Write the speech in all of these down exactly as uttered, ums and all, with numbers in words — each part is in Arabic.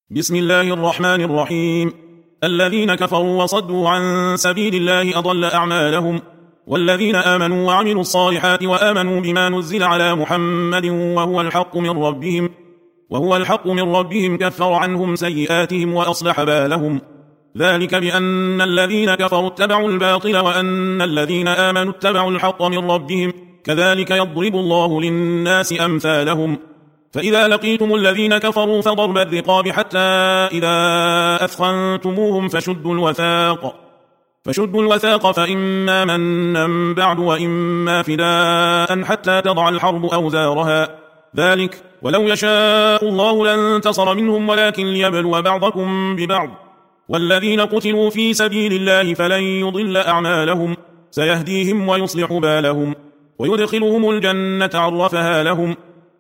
بسم الله الرحمن الرحيم. الذين كفروا وصدوا عن سبيل الله أضل أعمالهم، والذين آمنوا وعملوا الصالحات وآمنوا بما نزل على محمد وهو الحق من ربهم وهو الحق من ربهم كفر عنهم سيئاتهم وأصلح بالهم. ذلك بأن الذين كفروا اتبعوا الباطل وأن الذين آمنوا اتبعوا الحق من ربهم، كذلك يضرب الله للناس أمثالهم. فإذا لقيتم الذين كفروا فضرب الرقاب حتى إذا أثخنتموهم فشدوا الوثاق فشدوا الوثاق فإما منا بعد وإما فداء حتى تضع الحرب أوزارها، ذلك ولو يشاء الله لانتصر منهم ولكن ليبلو بعضكم ببعض. والذين قتلوا في سبيل الله فلن يضل أعمالهم، سيهديهم ويصلح بالهم ويدخلهم الجنة عرفها لهم.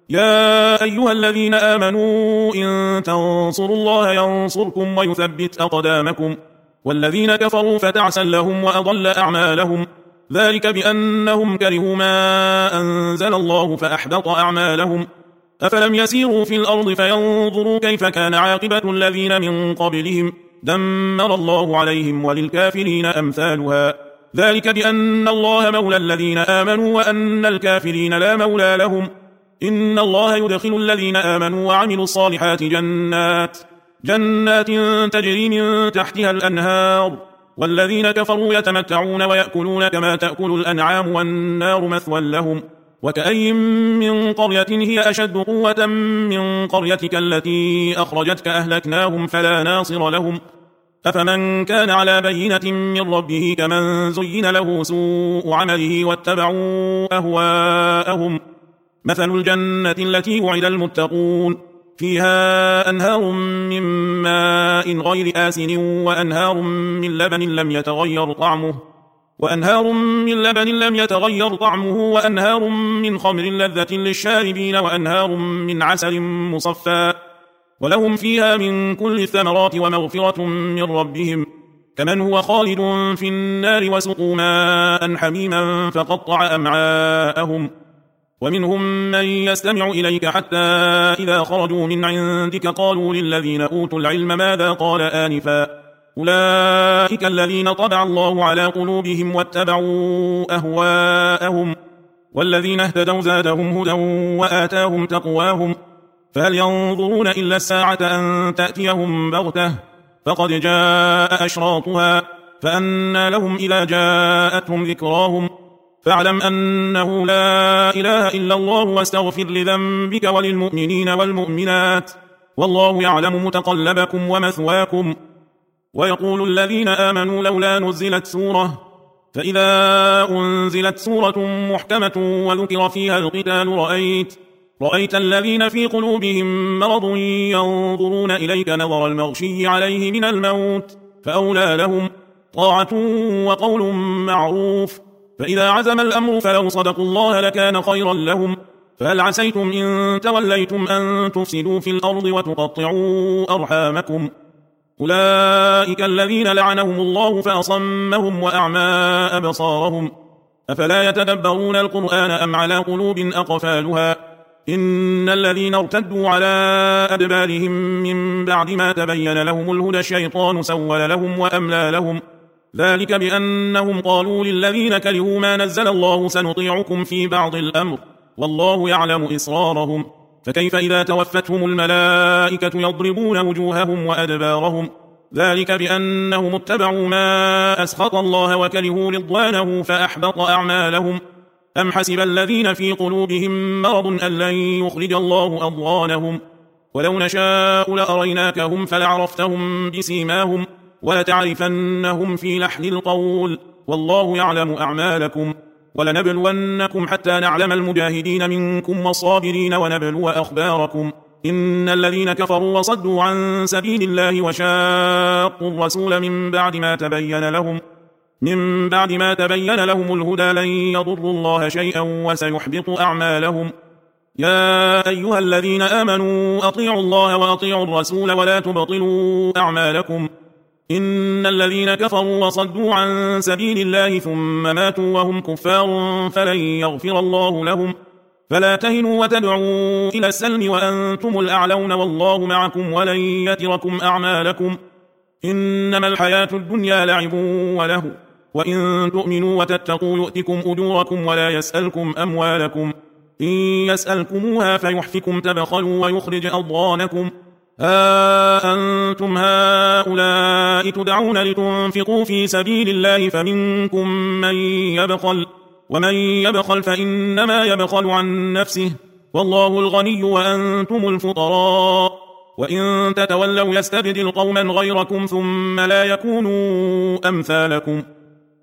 يا أيها الذين آمنوا إن تنصروا الله ينصركم ويثبت أقدامكم، والذين كفروا فتعسا لهم وأضل أعمالهم. ذلك بأنهم كرهوا ما أنزل الله فأحبط أعمالهم. أفلم يسيروا في الأرض فينظروا كيف كان عاقبة الذين من قبلهم، دمر الله عليهم وللكافرين أمثالها. ذلك بأن الله مولى الذين آمنوا وأن الكافرين لا مولى لهم. إن الله يدخل الذين آمنوا وعملوا الصالحات جنات جنات تجري من تحتها الأنهار، والذين كفروا يتمتعون ويأكلون كما تأكل الأنعام والنار مثوى لهم. وكأي من قرية هي أشد قوة من قريتك التي أخرجتك أهلكناهم فلا ناصر لهم. أفمن كان على بينة من ربه كمن زين له سوء عمله واتبعوا أهواءهم. مثل الجنة التي وعد المتقون فيها أنهار من ماء غير آسن وأنهار من لبن لم يتغير طعمه وأنهار من لبن لم يتغير طعمه وأنهار من خمر لذة للشاربين وأنهار من عسل مصفى، ولهم فيها من كل الثمرات ومغفرة من ربهم، كمن هو خالد في النار وسقوا ماء حميما فقطع أمعاءهم. ومنهم من يستمع إليك حتى إذا خرجوا من عندك قالوا للذين أوتوا العلم ماذا قال آنفا، أولئك الذين طبع الله على قلوبهم واتبعوا أهواءهم، والذين اهتدوا زادهم هدى وآتاهم تقواهم. فهل ينظرون إلا الساعة أن تأتيهم بغتة فقد جاء أشراطها، فأنى لهم إذا جاءتهم ذكراهم. فاعلم أنه لا إله إلا الله واستغفر لذنبك وللمؤمنين والمؤمنات، والله يعلم متقلبكم ومثواكم. ويقول الذين آمنوا لولا نزلت سورة، فإذا أنزلت سورة محكمة وذكر فيها القتال رأيت رأيت الذين في قلوبهم مرض ينظرون إليك نظر المغشي عليه من الموت، فأولى لهم طاعة وقول معروف. فإذا عزم الأمر فلو صدقوا الله لكان خيرا لهم. فهل عسيتم إن توليتم أن تفسدوا في الأرض وتقطعوا أرحامكم، أولئك الذين لعنهم الله فأصمهم وأعمى أبصارهم. أفلا يتدبرون القرآن أم على قلوب أقفالها. إن الذين ارتدوا على أدبارهم من بعد ما تبين لهم الهدى الشيطان سول لهم وأملى لهم. ذلك بأنهم قالوا للذين كرهوا ما نزل الله سنطيعكم في بعض الأمر، والله يعلم إسرارهم. فكيف إذا توفتهم الملائكة يضربون وجوههم وأدبارهم. ذلك بأنهم اتبعوا ما أسخط الله وكرهوا رضوانه فأحبط أعمالهم. أم حسب الذين في قلوبهم مرض أن لن يخرج الله أضغانهم، ولو نشاء لأريناكهم فلعرفتهم بسيماهم ولتعرفنهم في لحن القول، والله يعلم أعمالكم. ولنبلونكم حتى نعلم المجاهدين منكم والصابرين ونبلو أخباركم. إن الذين كفروا وصدوا عن سبيل الله وشاقوا الرسول من بعد ما تبين لهم من بعد ما تبين لهم الهدى لن يضروا الله شيئا وسيحبط أعمالهم. يا أيها الذين آمنوا أطيعوا الله وأطيعوا الرسول ولا تبطلوا أعمالكم. إن الذين كفروا وصدوا عن سبيل الله ثم ماتوا وهم كفار فلن يغفر الله لهم، فلا تهنوا وتدعوا إلى السلم وأنتم الأعلون والله معكم ولن يتركم أعمالكم. إنما الحياة الدنيا لعب وله وإن تؤمنوا وتتقوا يؤتكم أجوركم ولا يسألكم أموالكم إن يسألكموها فيحفكم تبخلوا ويخرج أضغانكم. ها أنتم هؤلاء تدعون لتنفقوا في سبيل الله فمنكم من يبخل ومن يبخل فإنما يبخل عن نفسه والله الغني وأنتم الفقراء وإن تتولوا يستبدل قوما غيركم ثم لا يكونوا أمثالكم.